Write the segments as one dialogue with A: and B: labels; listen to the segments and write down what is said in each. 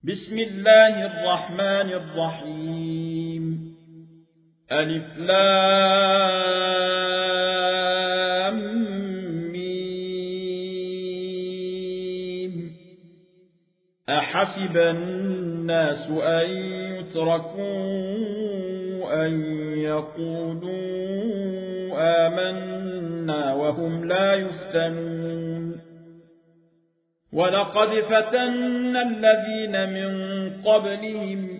A: بسم الله الرحمن الرحيم ألف لام ميم أحسب الناس أن يتركوا أن يقولوا آمنا وهم لا يفتنون ولقد فتنا الذين من قبلهم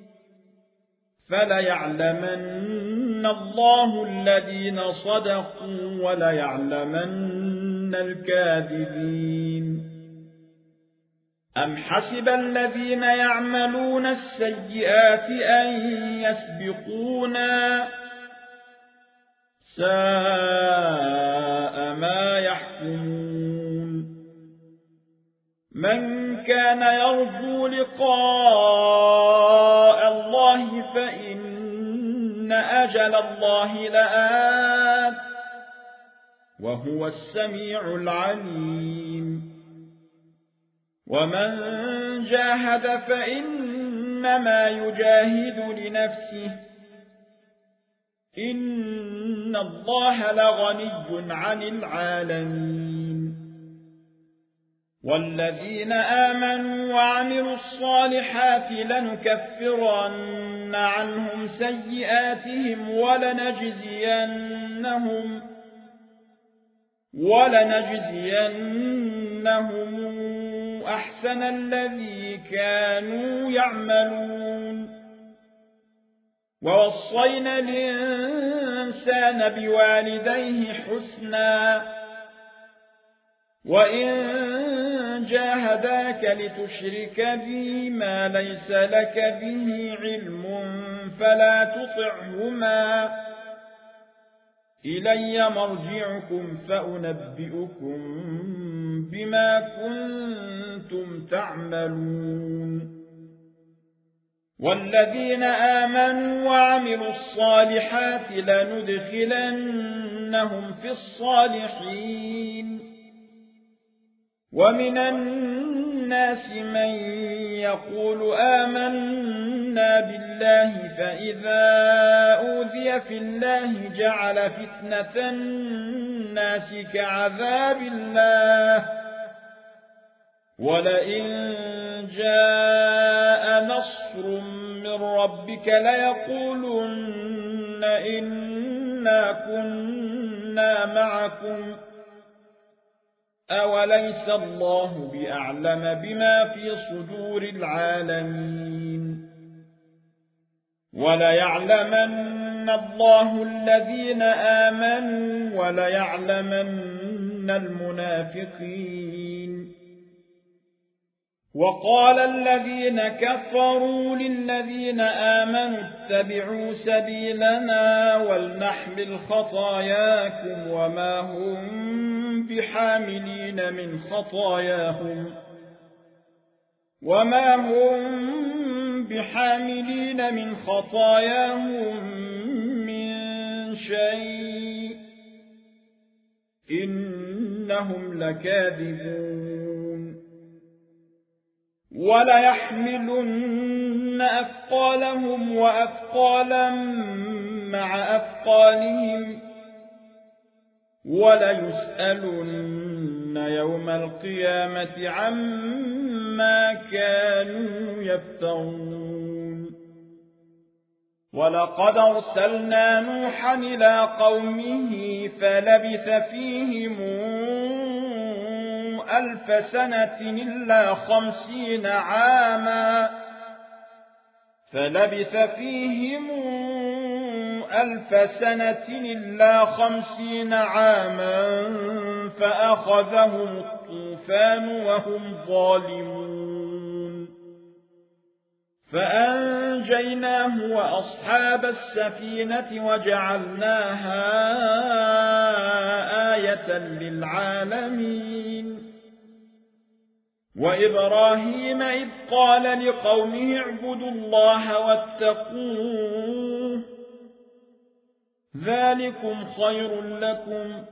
A: فليعلمن الله الذين صدقوا وليعلمن الكاذبين أم حسب الذين يعملون السيئات أن يسبقونا ساء ما يحكمون من كان يرجو لقاء الله فإن أجل الله لآت وهو السميع العليم ومن جاهد فإنما يجاهد لنفسه إن الله لغني عن العالمين والذين آمنوا وعملوا الصالحات لنكفرن عنهم سيئاتهم ولنجزينهم أحسن الذي كانوا يعملون ووصينا الإنسان بوالديه حسنا وإن جاهداك لتشرك بي ما ليس لك به علم فلا تطعهما إلي مرجعكم فأنبئكم بما كنتم تعملون والذين آمنوا وعملوا الصالحات لندخلنهم في الصالحين ومن الناس من يقول آمنا بالله فإذا أوذي في الله جعل فتنة الناس كعذاب الله ولئن جاء نصر من ربك ليقولن إنا كنا معكم أوليس الله بأعلم بما في صدور العالمين وليعلمن الله الذين آمنوا وليعلمن المنافقين وقال الذين كفروا للذين آمنوا اتبعوا سبيلنا ولنحمل خطاياكم وما هم بحاملين من خطاياهم من شيء إنهم لكاذبون وليحملن أثقالهم وأثقالا مع أثقالهم وليسألن يوم القيامة عما كانوا يفترون ولقد أرسلنا نوحا إلى قومه فلبث فيهم 1000 سنة إلا 50 عاما فأخذهم الطوفان وهم ظالمون فأنجيناه وأصحاب السفينة وجعلناها آية للعالمين وإبراهيم إذ قال لقومه اعبدوا الله واتقوه ذلكم خير لكم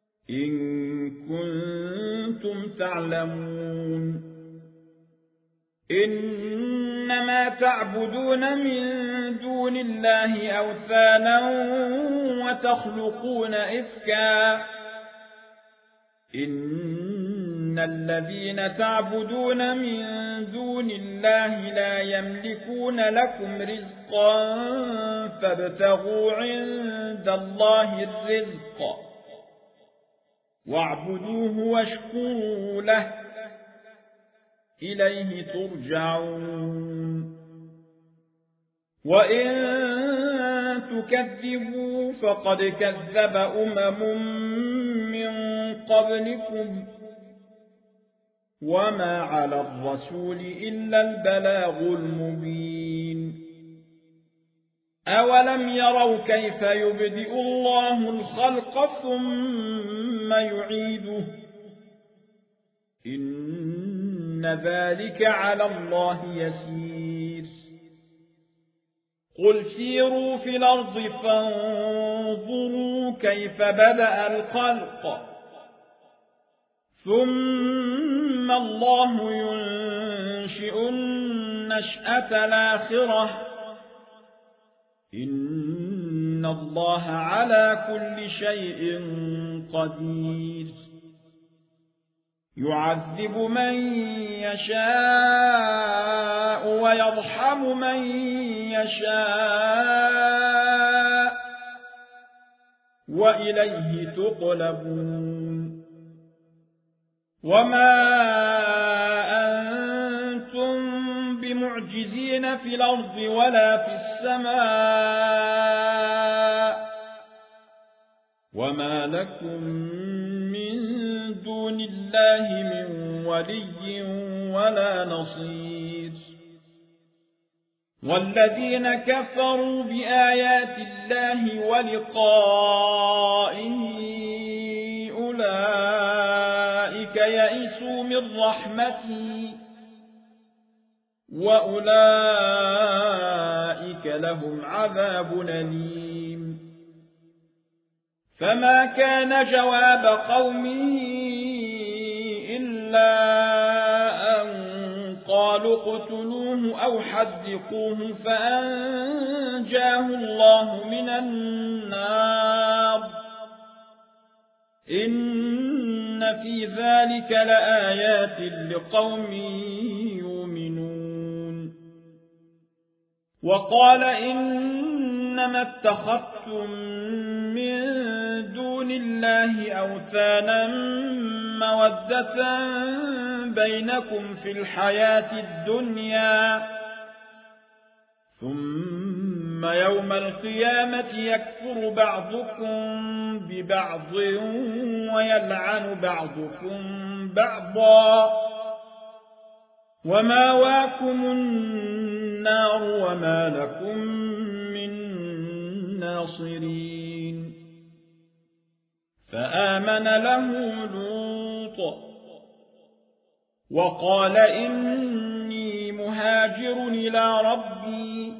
A: إن كنتم تعلمون إنما تعبدون من دون الله أوثانا وتخلقون إفكا إن الذين تعبدون من دون الله لا يملكون لكم رزقا فابتغوا عند الله الرزق واعبدوه واشكروا له إليه ترجعون وإن تكذبوا فقد كذب من قبلكم وما على الرسول إلا البلاغ المبين أولم يروا كيف يبدئ الله الخلق ثم يعيده إن ذلك على الله يسير قل سيروا في الأرض فانظروا كيف بدأ الخلق ثم الله ينشئ النشأة الآخرة إن الله على كل شيء قدير يعذب من يشاء ويرحم من يشاء وإليه تقلبون وما أنتم بمعجزين في الأرض ولا في السماء وما لكم من دون الله من ولي ولا نصير والذين كفروا بآيات الله ولقائه أولئك يئسوا من رحمتي وأولئك لهم عذاب أليم فما كان جواب قومه إلا أن قالوا اقتلوه أو حرقوه فأنجاه الله من النار إن في ذلك لآيات لقوم يؤمنون وقال إنما اتخذتم من دون الله أوثانا مودة بينكم في الحياة الدنيا ثم يوم القيامة يكفر بعضكم ببعض ويلعن بعضكم بعضا ومأواكم النار وما لكم من ناصرين فآمن له لوط وقال إني مهاجر إلى ربي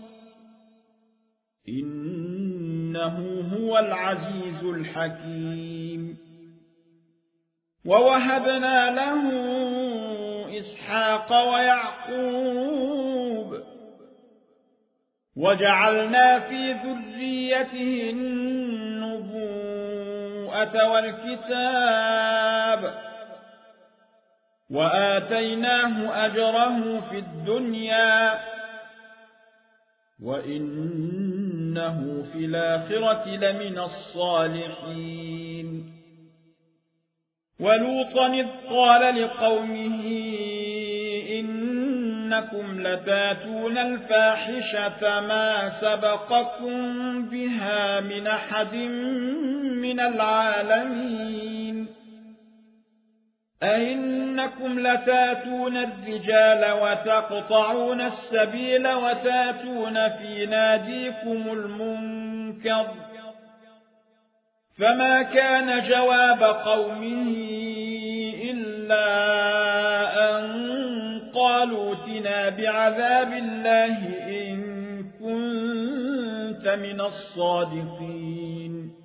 A: إنه هو العزيز الحكيم ووهبنا له إسحاق ويعقوب وجعلنا في ذريته النبوءة والكتاب وآتيناه أجره في الدنيا وإنه في الآخرة لمن الصالحين ولوطا إذ قال لقومه إنكم لتاتون الفاحشة ما سبقكم بها من أحد من العالمين أئنكم لتاتون الرجال وتقطعون السبيل وتاتون في ناديكم المنكر فما كان جواب قومه إلا أن قالوا ائتنا بعذاب الله إن كنت من الصادقين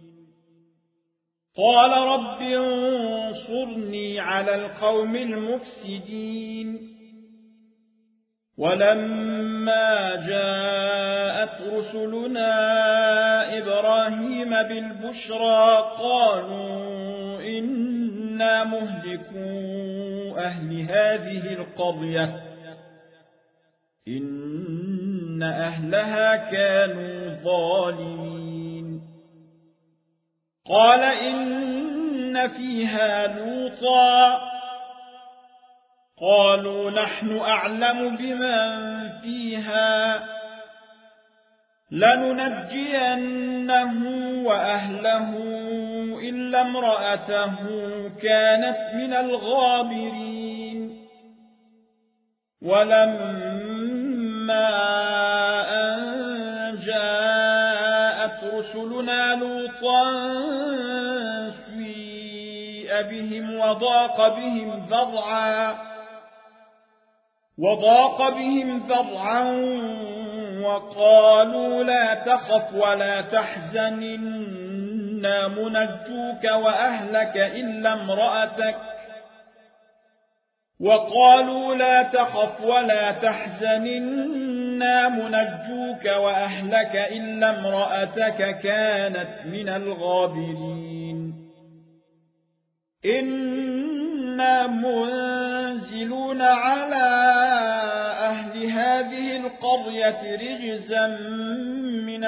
A: قال رب انصرني على القوم المفسدين ولما جاءت رسلنا إبراهيم بالبشرى قالوا إنا مهلكو أهل هذه القرية إن أهلها كانوا ظالمين قال إن فيها لوطا قالوا نحن أعلم بمن فيها لننجينه وأهله إلا امرأته كانت من الغابرين ولما أن جاءت رسلنا لوطا سيء بهم وضاق بهم ذرعا وقالوا لا تخف ولا تحزن إنا منجوك وأهلك إلا امرأتك وقالوا لا تخف ولا تحزن إنا منجوك وأهلك إلا امرأتك كانت من الغابرين إنا منزلون على أهل هذه القرية رجزا من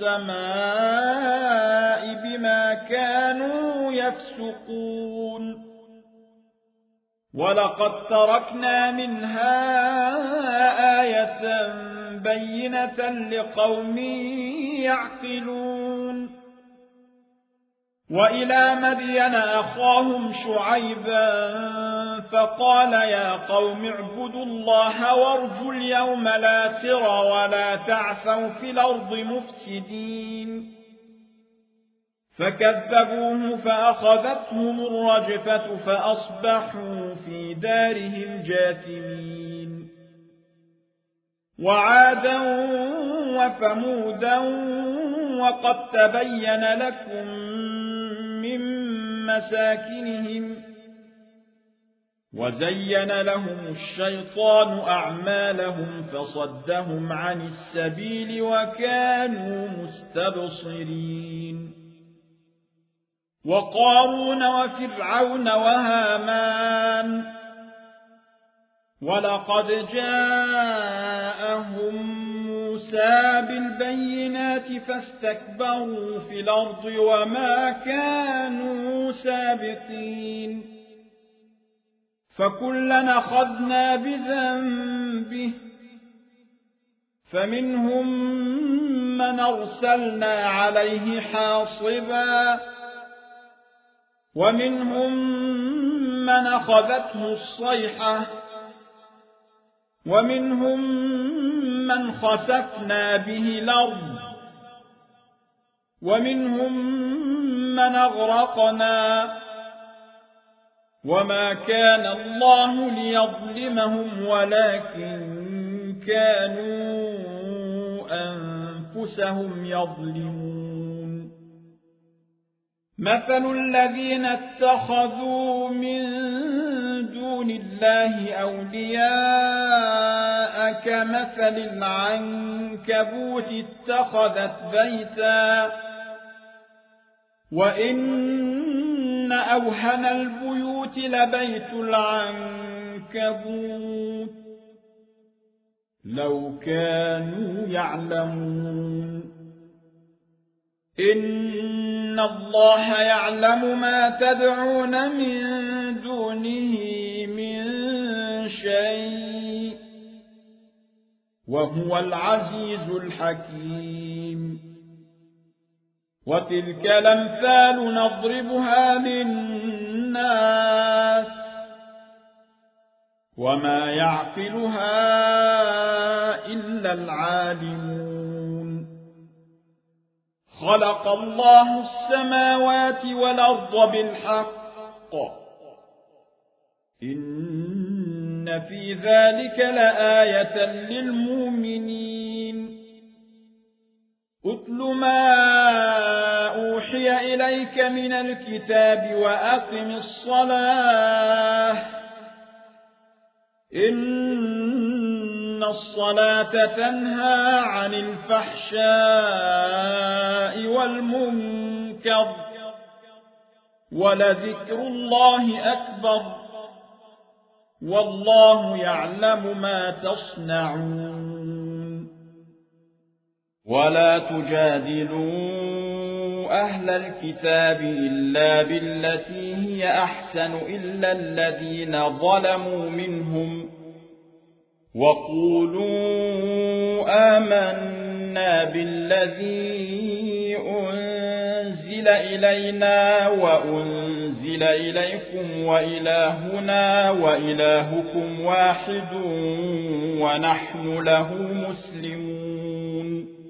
A: السماء بما كانوا يفسقون ولقد تركنا منها آية بينة لقوم يعقلون وإلى مدين أخاهم شعيبا فقال يا قوم اعبدوا الله وارجوا اليوم الآخر ولا تعثوا في الأرض مفسدين فكذبوه فأخذتهم الرجفة فأصبحوا في دارهم جاثمين وعادا وثمودا وقد تبين لكم من مساكنهم وزين لهم الشيطان أعمالهم فصدهم عن السبيل وكانوا مستبصرين وقارون وفرعون وهامان ولقد جاءهم موسى بالبينات فاستكبروا في الأرض وما كانوا سابقين فكلا أخذنا بذنبه فمنهم من أرسلنا عليه حاصبا ومنهم من أخذته الصيحة ومنهم من خسفنا به الأرض ومنهم من أغرقنا وما كان الله ليظلمهم ولكن كانوا أنفسهم يظلمون مثل الذين اتخذوا من دون الله أولياء كمثل العنكبوت اتخذت بيتا وإن أوهن البيوت لبيت العنكبوت لو كانوا يعلمون إن الله يعلم ما تدعون من دونه من شيء وهو العزيز الحكيم وتلك الأمثال نضربها للناس وما يعقلها إلا العالمون خلق الله السماوات والأرض بالحق إن في ذلك لآية للمؤمنين أتل ما أوحي إليك من الكتاب وأقم الصلاة إن إن الصلاة تنهى عن الفحشاء والمنكر ولذكر الله أكبر والله يعلم ما تصنعون ولا تجادلوا أهل الكتاب إلا بالتي هي أحسن إلا الذين ظلموا منهم وقولوا آمنا بالذي أنزل إلينا وأنزل إليكم وإلهنا وإلهكم واحد ونحن له مسلمون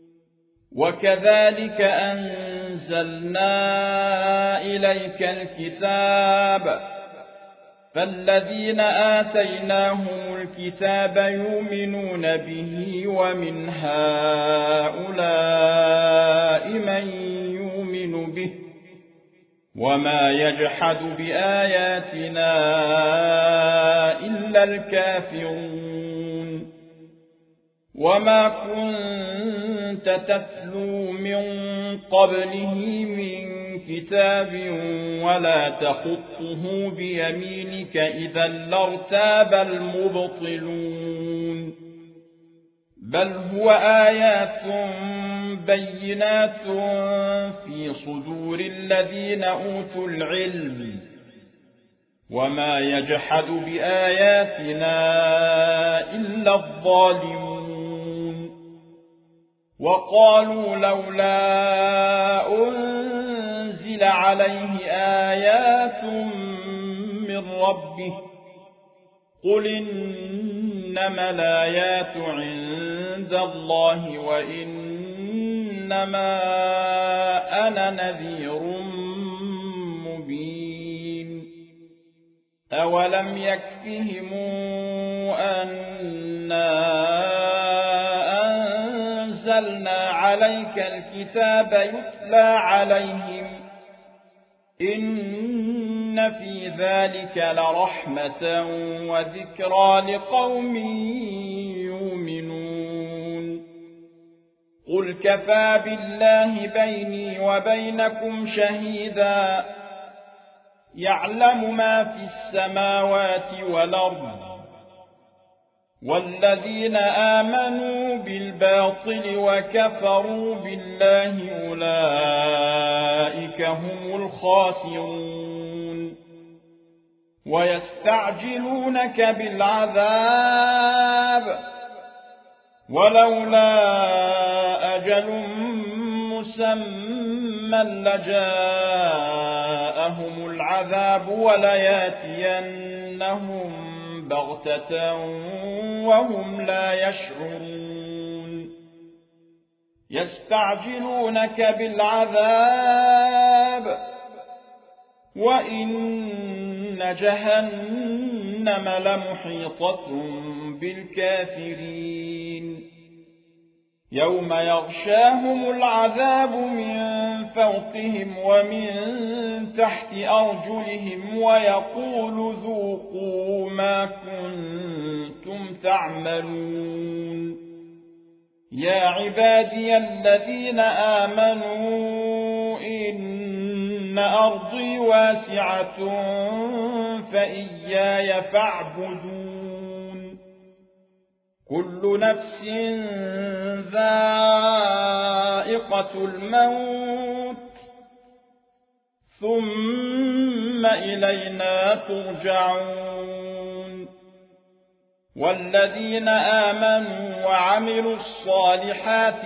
A: وكذلك أنزلنا إليك الكتاب فالذين آتيناهم الكتاب يؤمنون به ومن هؤلاء من يؤمن به وما يجحد بآياتنا إلا الكافرون وما كنت تتلو من قبله من كتاب ولا تخطه بيمينك إذا لارتاب المبطلون بل هو آيات بينات في صدور الذين أوتوا العلم وما يجحد بآياتنا إلا الظالمون وقالوا لولا أنزل عليه آيات من ربه قل إنما الآيات عند الله وإنما أنا نذير مبين أولم يكفهم أنا أنزلنا عليك الكتاب يتلى عليهم إن في ذلك لرحمة وذكرى لقوم يؤمنون قل كفى بالله بيني وبينكم شهيدا يعلم ما في السماوات والأرض والذين آمنوا بالباطل وكفروا بالله أولئك هم الخاسرون ويستعجلونك بالعذاب ولولا أجل مسمى لجاءهم العذاب ولياتينهم بغتة وهم لا يشعرون يستعجلونك بالعذاب وإن جهنم لمحيطة بالكافرين يوم يغشاهم العذاب من فوقهم ومن تحت أرجلهم ويقول ذوقوا ما كنتم تعملون يا عبادي الذين آمنوا إن أرضي واسعة فإياي فاعبدون كل نفس ذائقة الموت ثم إلينا ترجعون والذين آمنوا وعملوا الصالحات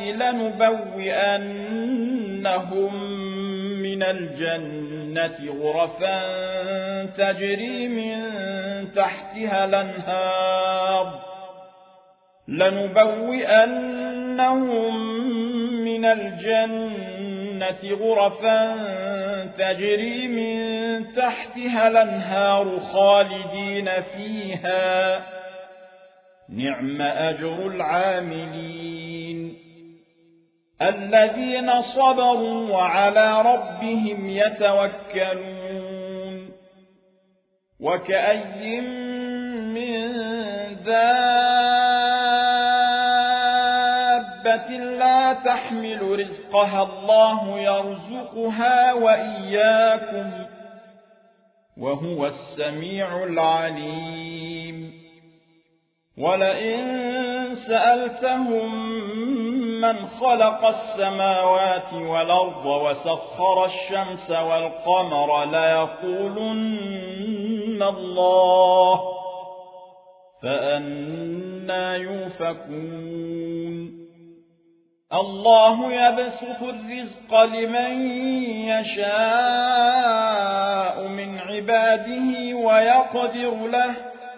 A: لنبوئنهم من الجنة غرفا تجري من تحتها الأنهار لنبوئنهم من الجنة غرفا تجري من تحتها الأنهار خالدين فيها نعم أجر العاملين الذين صبروا وعلى ربهم يتوكلون وكأي من دابة تحمل رزقها الله يرزقها وإياكم وهو السميع العليم ولئن سألتهم من خلق السماوات والأرض وسخر الشمس والقمر ليقولن الله فأنى يؤفكون الله يبسط الرزق لمن يشاء من عباده ويقدر له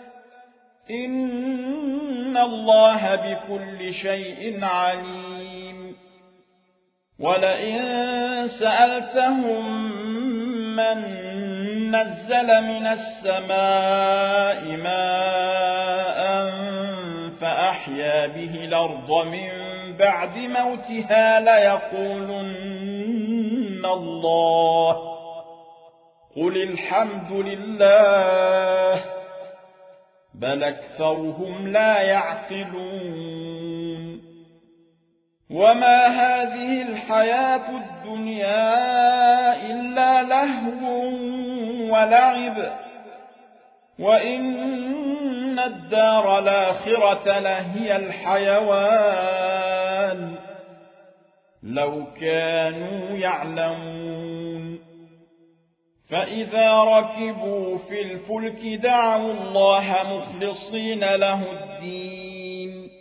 A: إن الله بكل شيء عليم ولئن سألتهم من نزل من السماء ماء فأحيا به الأرض من بعد موتها ليقولن الله قل الحمد لله بل أكثرهم لا يعقلون وما هذه الحياة الدنيا إلا لهو ولعب وإن الدار الآخرة لهي الحيوان لو كانوا يعلمون فإذا ركبوا في الفلك دعوا الله مخلصين له الدين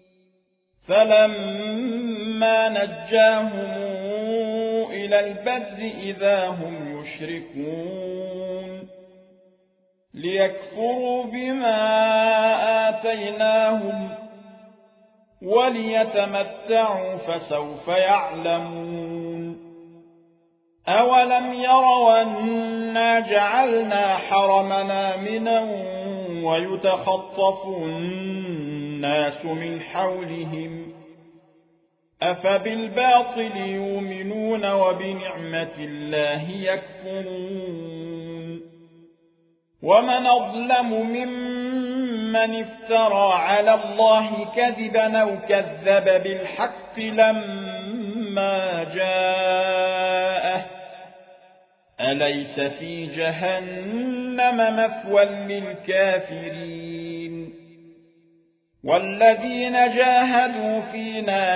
A: فلما نجاهم إلى البر إذا هم يشركون ليكفروا بما آتيناهم وليتمتعوا فسوف يعلمون أولم يروا أنا جعلنا حرمنا آمنا ويتخطف الناس من حولهم أفبالباطل يؤمنون وبنعمة الله يكفرون ومن أظلم ممن افترى على الله كذبا أو كذب بالحق لما جاءه أليس في جهنم مثوى للكافرين والذين جاهدوا فينا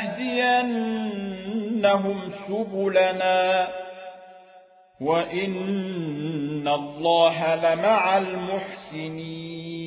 A: لنهدينهم سبلنا وإن الله لمع المحسنين